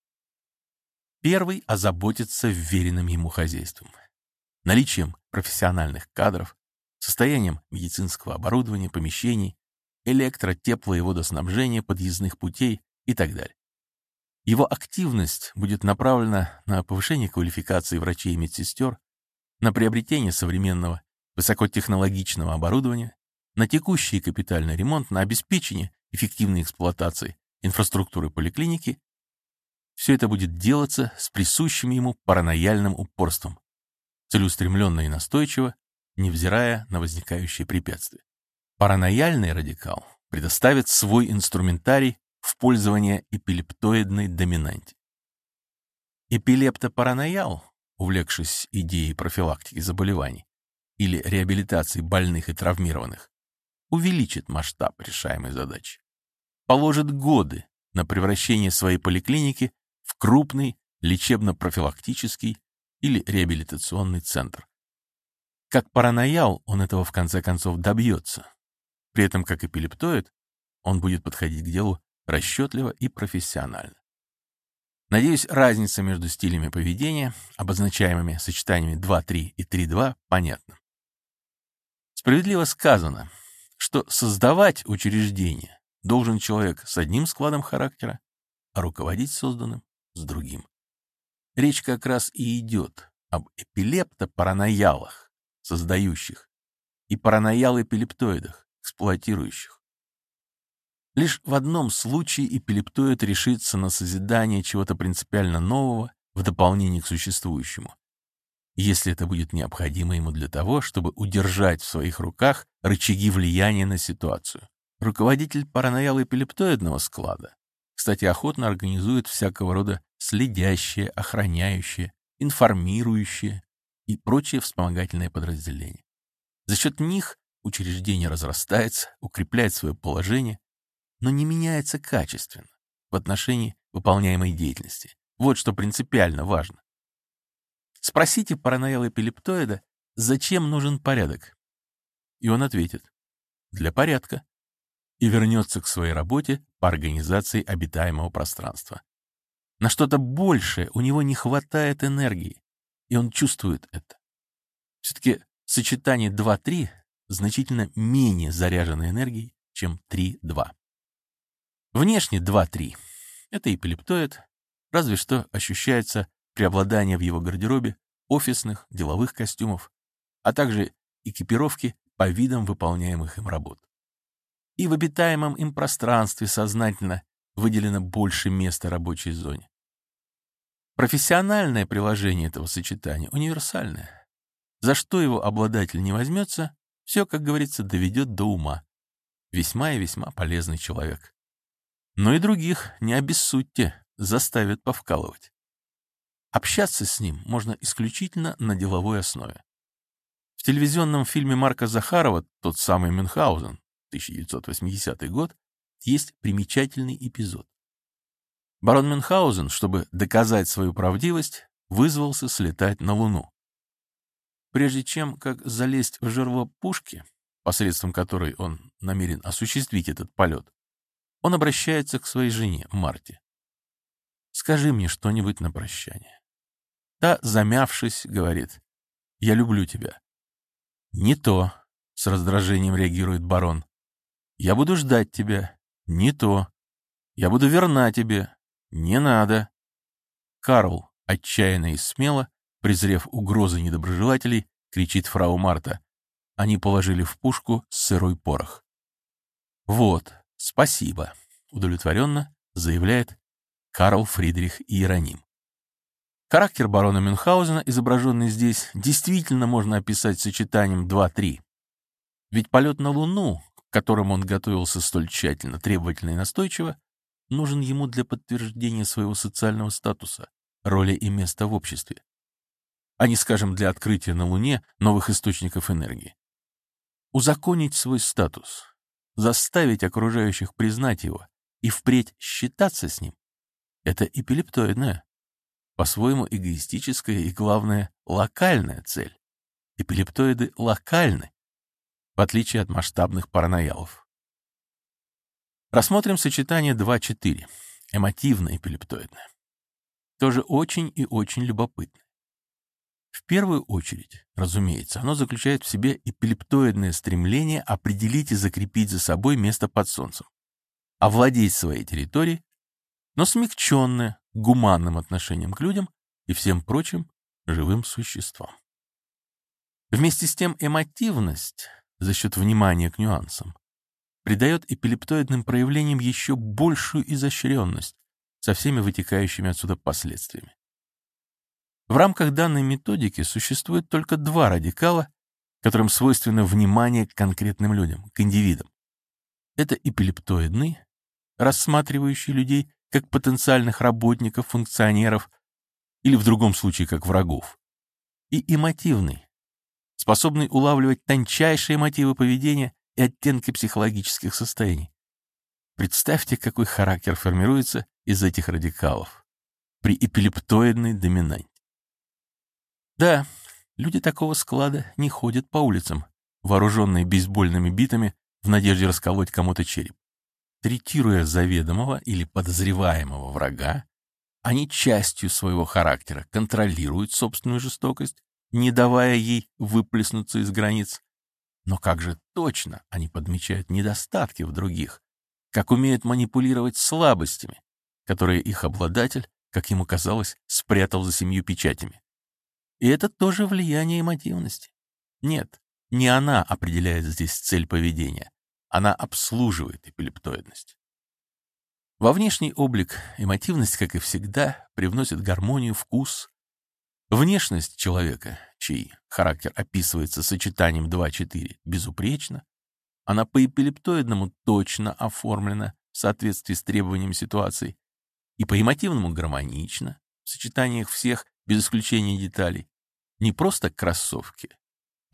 [SPEAKER 1] Первый озаботится вверенным ему хозяйством, наличием профессиональных кадров, состоянием медицинского оборудования, помещений, электро-, тепло- и водоснабжения, подъездных путей и так далее. Его активность будет направлена на повышение квалификации врачей и медсестер, на приобретение современного высокотехнологичного оборудования, на текущий капитальный ремонт, на обеспечение эффективной эксплуатации инфраструктуры поликлиники. Все это будет делаться с присущим ему паранояльным упорством, целеустремленно и настойчиво, невзирая на возникающие препятствия. Паранояльный радикал предоставит свой инструментарий в пользование эпилептоидной доминанте. Эпилептопараноял, увлекшись идеей профилактики заболеваний или реабилитации больных и травмированных, увеличит масштаб решаемой задачи, положит годы на превращение своей поликлиники в крупный лечебно-профилактический или реабилитационный центр. Как параноял он этого в конце концов добьется. При этом, как эпилептоид, он будет подходить к делу расчетливо и профессионально. Надеюсь, разница между стилями поведения, обозначаемыми сочетаниями два-три и три-два, понятна. Справедливо сказано, что создавать учреждение должен человек с одним складом характера, а руководить созданным с другим. Речь как раз и идет об эпилепто-параноялах, создающих, и параноял-эпилептоидах, эксплуатирующих. Лишь в одном случае эпилептоид решится на созидание чего-то принципиально нового в дополнение к существующему, если это будет необходимо ему для того, чтобы удержать в своих руках рычаги влияния на ситуацию. Руководитель параноял-эпилептоидного склада, кстати, охотно организует всякого рода следящие, охраняющие, информирующие и прочие вспомогательные подразделения. За счет них учреждение разрастается, укрепляет свое положение, но не меняется качественно в отношении выполняемой деятельности. Вот что принципиально важно. Спросите параноила-эпилептоида, зачем нужен порядок? И он ответит: для порядка. И вернется к своей работе по организации обитаемого пространства. На что-то большее у него не хватает энергии, и он чувствует это. Все-таки сочетание два-три значительно менее заряженной энергией, чем три-два. Внешне два-три — это эпилептоид, разве что ощущается преобладание в его гардеробе офисных, деловых костюмов, а также экипировки по видам выполняемых им работ. И в обитаемом им пространстве сознательно выделено больше места рабочей зоне. Профессиональное приложение этого сочетания универсальное. За что его обладатель не возьмется, все, как говорится, доведет до ума. Весьма и весьма полезный человек. Но и других не обессудьте, заставят повкалывать. Общаться с ним можно исключительно на деловой основе. В телевизионном фильме Марка Захарова «Тот самый Мюнхгаузен» тысяча девятьсот восьмидесятый год есть примечательный эпизод. Барон Мюнхгаузен, чтобы доказать свою правдивость, вызвался слетать на Луну. Прежде чем как залезть в жерло пушки, посредством которой он намерен осуществить этот полет, он обращается к своей жене Марте. «Скажи мне что-нибудь на прощание». Та, замявшись, говорит: «Я люблю тебя». «Не то», — с раздражением реагирует барон. «Я буду ждать тебя». «Не то». «Я буду верна тебе». «Не надо». Карл, отчаянно и смело, презрев угрозы недоброжелателей, кричит фрау Марта: они положили в пушку сырой порох. «Вот, спасибо», — удовлетворенно заявляет Карл Фридрих Иероним. Характер барона Мюнхгаузена, изображенный здесь, действительно можно описать сочетанием два-три. Ведь полет на Луну, к которому он готовился столь тщательно, требовательно и настойчиво, нужен ему для подтверждения своего социального статуса, роли и места в обществе, а не, скажем, для открытия на Луне новых источников энергии. Узаконить свой статус, заставить окружающих признать его и впредь считаться с ним — это эпилептоидная, по-своему эгоистическая и, главное, локальная цель. Эпилептоиды локальны, в отличие от масштабных параноялов. Рассмотрим сочетание два-четыре, эмотивно-эпилептоидное. Тоже очень и очень любопытно. В первую очередь, разумеется, оно заключает в себе эпилептоидное стремление определить и закрепить за собой место под солнцем, овладеть своей территорией, но смягченное гуманным отношением к людям и всем прочим живым существам. Вместе с тем эмотивность, за счет внимания к нюансам, придает эпилептоидным проявлениям еще большую изощренность со всеми вытекающими отсюда последствиями. В рамках данной методики существует только два радикала, которым свойственно внимание к конкретным людям, к индивидам. Это эпилептоидный, рассматривающий людей как потенциальных работников, функционеров или в другом случае как врагов, и эмотивный, способный улавливать тончайшие мотивы поведения и оттенки психологических состояний. Представьте, какой характер формируется из этих радикалов при эпилептоидной доминанте. Да, люди такого склада не ходят по улицам, вооруженные бейсбольными битами в надежде расколоть кому-то череп. Третируя заведомого или подозреваемого врага, они частью своего характера контролируют собственную жестокость, не давая ей выплеснуться из границ. Но как же точно они подмечают недостатки в других, как умеют манипулировать слабостями, которые их обладатель, как ему казалось, спрятал за семью печатями. И это тоже влияние эмотивности. Нет, не она определяет здесь цель поведения, она обслуживает эпилептоидность. Во внешний облик эмотивность, как и всегда, привносит гармонию, вкус. Внешность человека, чей характер описывается сочетанием два-четыре, безупречна, она по эпилептоидному точно оформлена в соответствии с требованиями ситуации и по эмотивному гармонична в сочетаниях всех, без исключения деталей. Не просто кроссовки,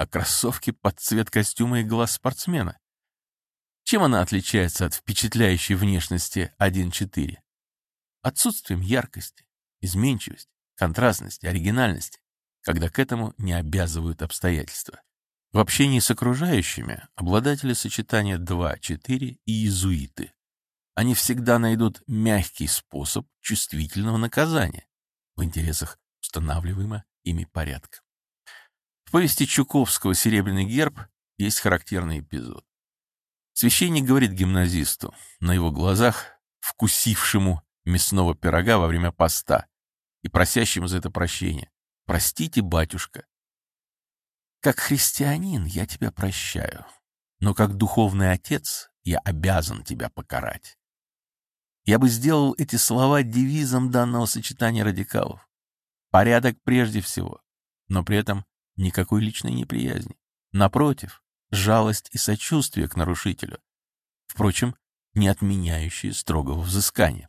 [SPEAKER 1] а кроссовки под цвет костюма и глаз спортсмена. Чем она отличается от впечатляющей внешности один четыре? Отсутствием яркости, изменчивости, контрастности, оригинальности, когда к этому не обязывают обстоятельства. В общении с окружающими обладатели сочетания два четыре и иезуиты. Они всегда найдут мягкий способ чувствительного наказания в интересах устанавливаемого ими порядка. В повести Чуковского «Серебряный герб» есть характерный эпизод. Священник говорит гимназисту, на его глазах вкусившему мясного пирога во время поста и просящему за это прощения: «Простите, батюшка, как христианин я тебя прощаю, но как духовный отец я обязан тебя покарать». Я бы сделал эти слова девизом данного сочетания радикалов. Порядок прежде всего, но при этом никакой личной неприязни. Напротив, жалость и сочувствие к нарушителю, впрочем, не отменяющие строгого взыскания.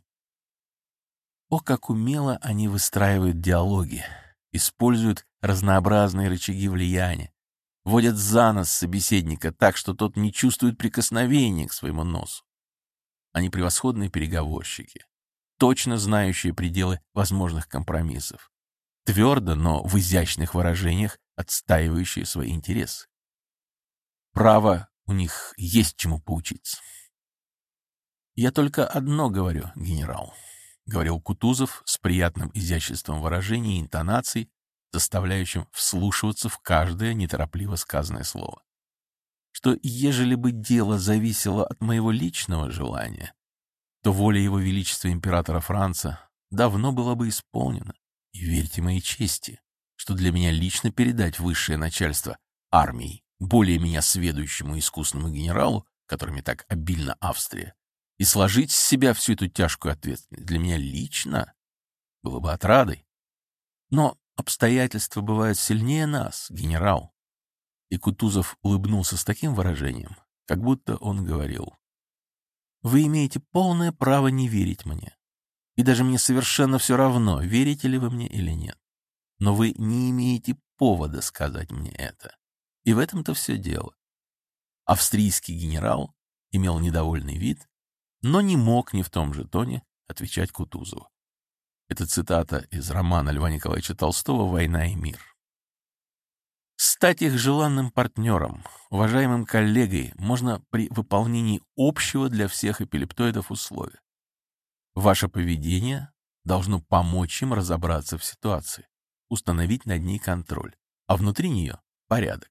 [SPEAKER 1] О, как умело они выстраивают диалоги, используют разнообразные рычаги влияния, водят за нос собеседника так, что тот не чувствует прикосновения к своему носу. Они превосходные переговорщики, точно знающие пределы возможных компромиссов, твердо, но в изящных выражениях отстаивающие свои интересы. Право, у них есть чему поучиться. «Я только одно говорю, генерал», — говорил Кутузов с приятным изяществом выражений и интонаций, заставляющим вслушиваться в каждое неторопливо сказанное слово, что ежели бы дело зависело от моего личного желания, то воля его величества императора Франца давно была бы исполнена. И верьте моей чести, что для меня лично передать высшее начальство армии более меня сведущему искусному генералу, которыми так обильна Австрия, и сложить с себя всю эту тяжкую ответственность для меня лично было бы отрадой. Но обстоятельства бывают сильнее нас, генерал. И Кутузов улыбнулся с таким выражением, как будто он говорил: «Вы имеете полное право не верить мне, и даже мне совершенно все равно, верите ли вы мне или нет. Но вы не имеете повода сказать мне это. И в этом-то все дело». Австрийский генерал имел недовольный вид, но не мог ни в том же тоне отвечать Кутузову. Это цитата из романа Льва Николаевича Толстого «Война и мир». Стать их желанным партнером, уважаемым коллегой можно при выполнении общего для всех эпилептоидов условия. Ваше поведение должно помочь им разобраться в ситуации, установить над ней контроль, а внутри нее — порядок.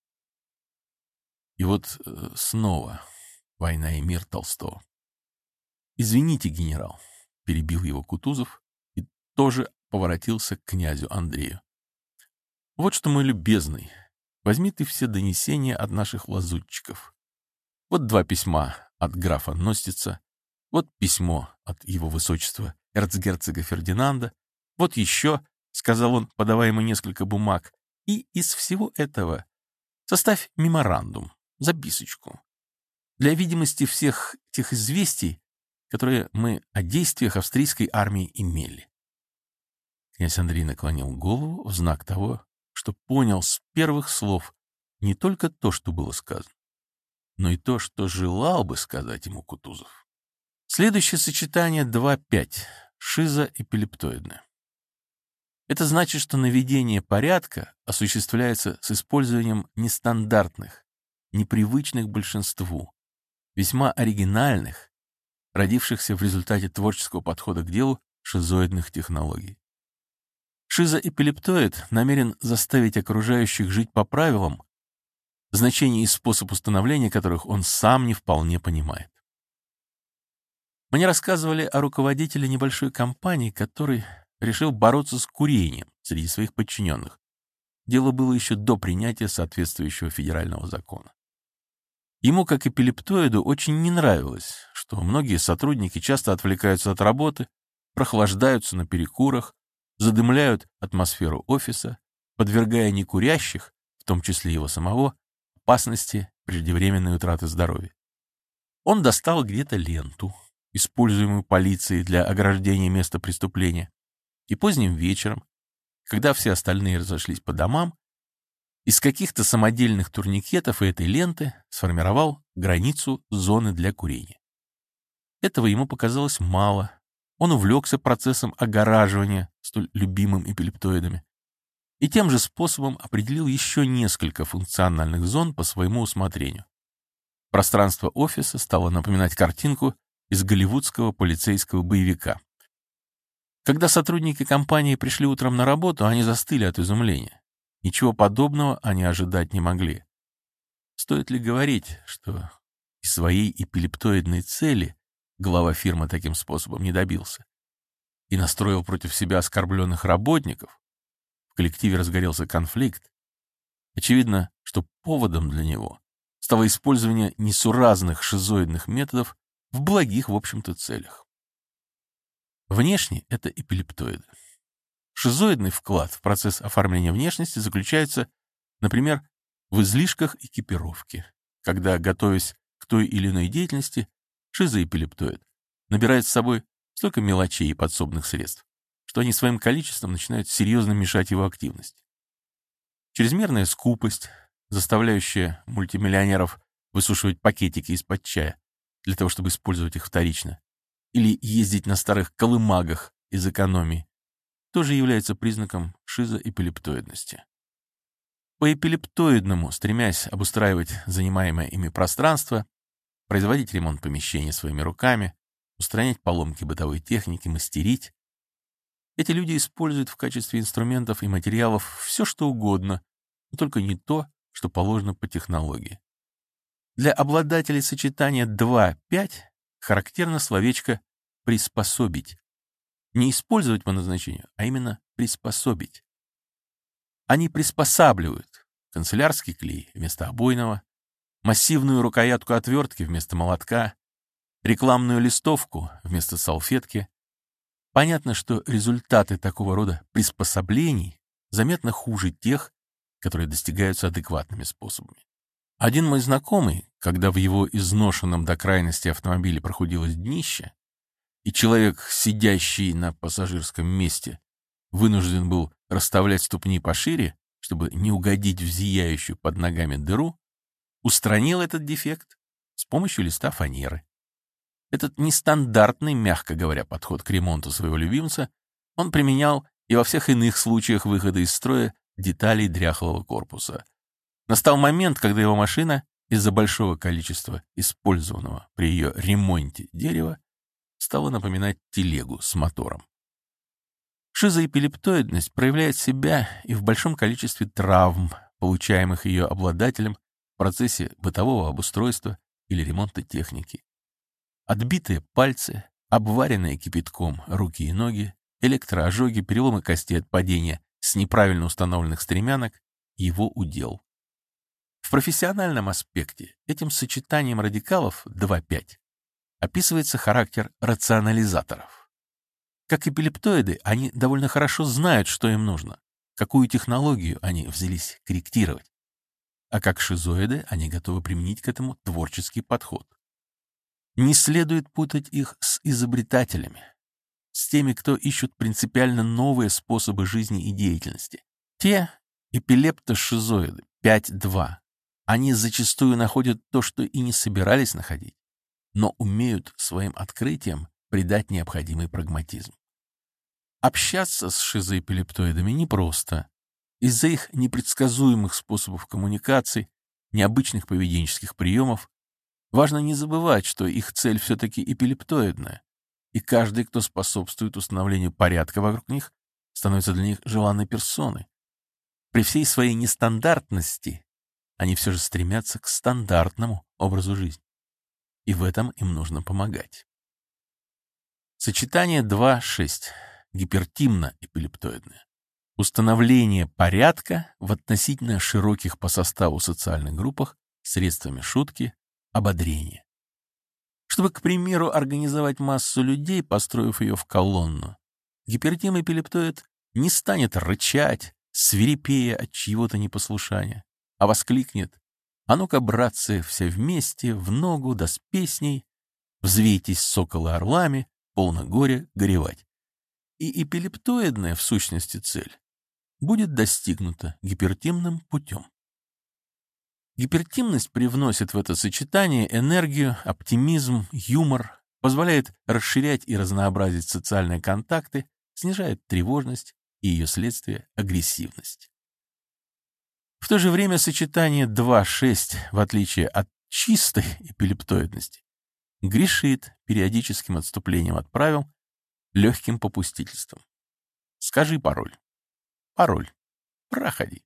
[SPEAKER 1] И вот э, снова «Война и мир» Толстого. «Извините, генерал», — перебил его Кутузов и тоже поворотился к князю Андрею. «Вот что, мой любезный, возьми ты все донесения от наших лазутчиков. Вот два письма от графа Ностица, вот письмо от его высочества эрцгерцога Фердинанда, вот еще, — сказал он, подавая ему несколько бумаг, — и из всего этого составь меморандум, записочку, для видимости всех тех известий, которые мы о действиях австрийской армии имели». Князь Андрей наклонил голову в знак того, что понял с первых слов не только то, что было сказано, но и то, что желал бы сказать ему Кутузов. Следующее сочетание два пять — шизоэпилептоидное. Это значит, что наведение порядка осуществляется с использованием нестандартных, непривычных большинству, весьма оригинальных, родившихся в результате творческого подхода к делу шизоидных технологий. Шизоэпилептоид намерен заставить окружающих жить по правилам, значение и способ установления которых он сам не вполне понимает. Мне рассказывали о руководителе небольшой компании, который решил бороться с курением среди своих подчиненных. Дело было еще до принятия соответствующего федерального закона. Ему, как эпилептоиду, очень не нравилось, что многие сотрудники часто отвлекаются от работы, прохлаждаются на перекурах, задымляют атмосферу офиса, подвергая некурящих, в том числе его самого, опасности преждевременной утраты здоровья. Он достал где-то ленту, используемую полицией для ограждения места преступления, и поздним вечером, когда все остальные разошлись по домам, Из каких-то самодельных турникетов и этой ленты сформировал границу зоны для курения. Этого ему показалось мало. Он увлекся процессом огораживания столь любимым эпилептоидами и тем же способом определил еще несколько функциональных зон по своему усмотрению. Пространство офиса стало напоминать картинку из голливудского полицейского боевика. Когда сотрудники компании пришли утром на работу, они застыли от изумления. Ничего подобного они ожидать не могли. Стоит ли говорить, что и своей эпилептоидной цели глава фирмы таким способом не добился и настроил против себя оскорбленных работников? В коллективе разгорелся конфликт. Очевидно, что поводом для него стало использование несуразных шизоидных методов в благих, в общем-то, целях. Внешне это эпилептоиды. Шизоидный вклад в процесс оформления внешности заключается, например, в излишках экипировки, когда, готовясь к той или иной деятельности, шизоэпилептоид набирает с собой столько мелочей и подсобных средств, что они своим количеством начинают серьезно мешать его активности. Чрезмерная скупость, заставляющая мультимиллионеров высушивать пакетики из-под чая для того, чтобы использовать их вторично, или ездить на старых колымагах из экономии, тоже является признаком шизоэпилептоидности. По эпилептоидному, стремясь обустраивать занимаемое ими пространство, производить ремонт помещений своими руками, устранять поломки бытовой техники, мастерить, эти люди используют в качестве инструментов и материалов все, что угодно, но только не то, что положено по технологии. Для обладателей сочетания два пять характерно словечко «приспособить». Не использовать по назначению, а именно приспособить. Они приспосабливают канцелярский клей вместо обойного, массивную рукоятку отвертки вместо молотка, рекламную листовку вместо салфетки. Понятно, что результаты такого рода приспособлений заметно хуже тех, которые достигаются адекватными способами. Один мой знакомый, когда в его изношенном до крайности автомобиле прохудилось днище, и человек, сидящий на пассажирском месте, вынужден был расставлять ступни пошире, чтобы не угодить в зияющую под ногами дыру, устранил этот дефект с помощью листа фанеры. Этот нестандартный, мягко говоря, подход к ремонту своего любимца он применял и во всех иных случаях выхода из строя деталей дряхлого корпуса. Настал момент, когда его машина из-за большого количества использованного при ее ремонте дерева стала напоминать телегу с мотором. Шизоэпилептоидность проявляет себя и в большом количестве травм, получаемых ее обладателем в процессе бытового обустройства или ремонта техники. Отбитые пальцы, обваренные кипятком руки и ноги, электроожоги, переломы костей от падения с неправильно установленных стремянок — его удел. В профессиональном аспекте этим сочетанием радикалов два пять описывается характер рационализаторов. Как эпилептоиды, они довольно хорошо знают, что им нужно, какую технологию они взялись корректировать. А как шизоиды, они готовы применить к этому творческий подход. Не следует путать их с изобретателями, с теми, кто ищут принципиально новые способы жизни и деятельности. Те эпилептошизоиды пять два, они зачастую находят то, что и не собирались находить, но умеют своим открытиям придать необходимый прагматизм. Общаться с шизоэпилептоидами непросто. Из-за их непредсказуемых способов коммуникации, необычных поведенческих приемов, важно не забывать, что их цель все-таки эпилептоидная, и каждый, кто способствует установлению порядка вокруг них, становится для них желанной персоной. При всей своей нестандартности они все же стремятся к стандартному образу жизни. И в этом им нужно помогать. Сочетание два шесть. Гипертимно-эпилептоидное. Установление порядка в относительно широких по составу социальных группах средствами шутки, ободрения. Чтобы, к примеру, организовать массу людей, построив ее в колонну, гипертим-эпилептоид не станет рычать, свирепея от чьего-то непослушания, а воскликнет: «А ну-ка, братцы, все вместе, в ногу, да с песней, взвейтесь, соколы орлами, полно горя горевать». И эпилептоидная, в сущности, цель будет достигнута гипертимным путем. Гипертимность привносит в это сочетание энергию, оптимизм, юмор, позволяет расширять и разнообразить социальные контакты, снижает тревожность и ее следствие — агрессивность. В то же время сочетание два шесть, в отличие от чистой эпилептоидности, грешит периодическим отступлением от правил, легким попустительством. Скажи пароль. Пароль. Проходи.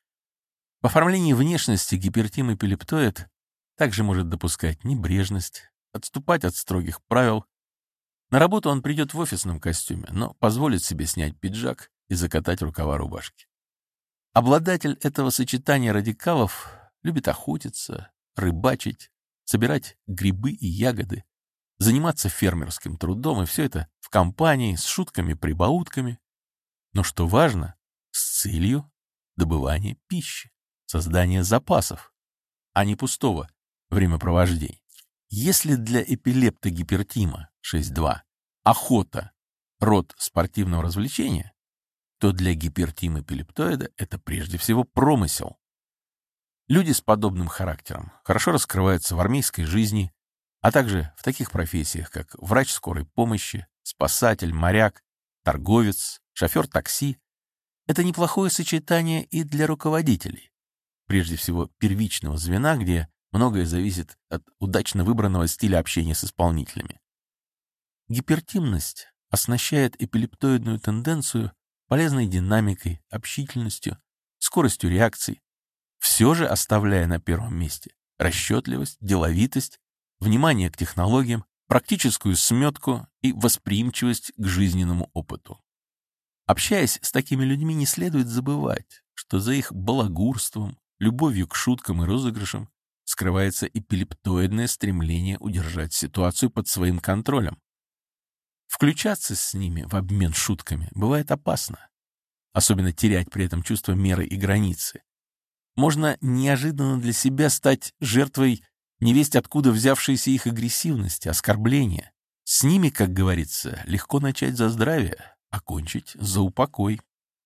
[SPEAKER 1] В оформлении внешности гипертим-эпилептоид также может допускать небрежность, отступать от строгих правил. На работу он придет в офисном костюме, но позволит себе снять пиджак и закатать рукава рубашки. Обладатель этого сочетания радикалов любит охотиться, рыбачить, собирать грибы и ягоды, заниматься фермерским трудом, и все это в компании, с шутками-прибаутками. Но что важно, с целью добывания пищи, создания запасов, а не пустого времяпровождения. Если для эпилепта-гипертима шесть два охота — род спортивного развлечения, то для гипертима-эпилептоида это прежде всего промысел. Люди с подобным характером хорошо раскрываются в армейской жизни, а также в таких профессиях, как врач скорой помощи, спасатель, моряк, торговец, шофер такси. Это неплохое сочетание и для руководителей, прежде всего первичного звена, где многое зависит от удачно выбранного стиля общения с исполнителями. Гипертимность оснащает эпилептоидную тенденцию полезной динамикой, общительностью, скоростью реакций, все же оставляя на первом месте расчетливость, деловитость, внимание к технологиям, практическую сметку и восприимчивость к жизненному опыту. Общаясь с такими людьми, не следует забывать, что за их балагурством, любовью к шуткам и розыгрышам скрывается эпилептоидное стремление удержать ситуацию под своим контролем. Включаться с ними в обмен шутками бывает опасно, особенно терять при этом чувство меры и границы. Можно неожиданно для себя стать жертвой невесть откуда взявшейся их агрессивности, оскорбления. С ними, как говорится, легко начать за здравие, а кончить за упокой.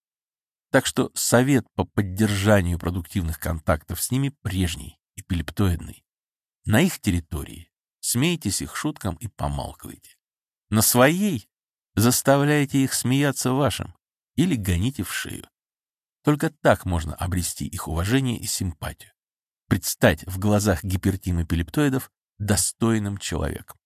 [SPEAKER 1] Так что совет по поддержанию продуктивных контактов с ними прежний, эпилептоидный. На их территории смейтесь их шуткам и помалкивайте. На своей заставляйте их смеяться вашим или гоните в шею. Только так можно обрести их уважение и симпатию. Предстать в глазах гипертим-эпилептоидов достойным человеком.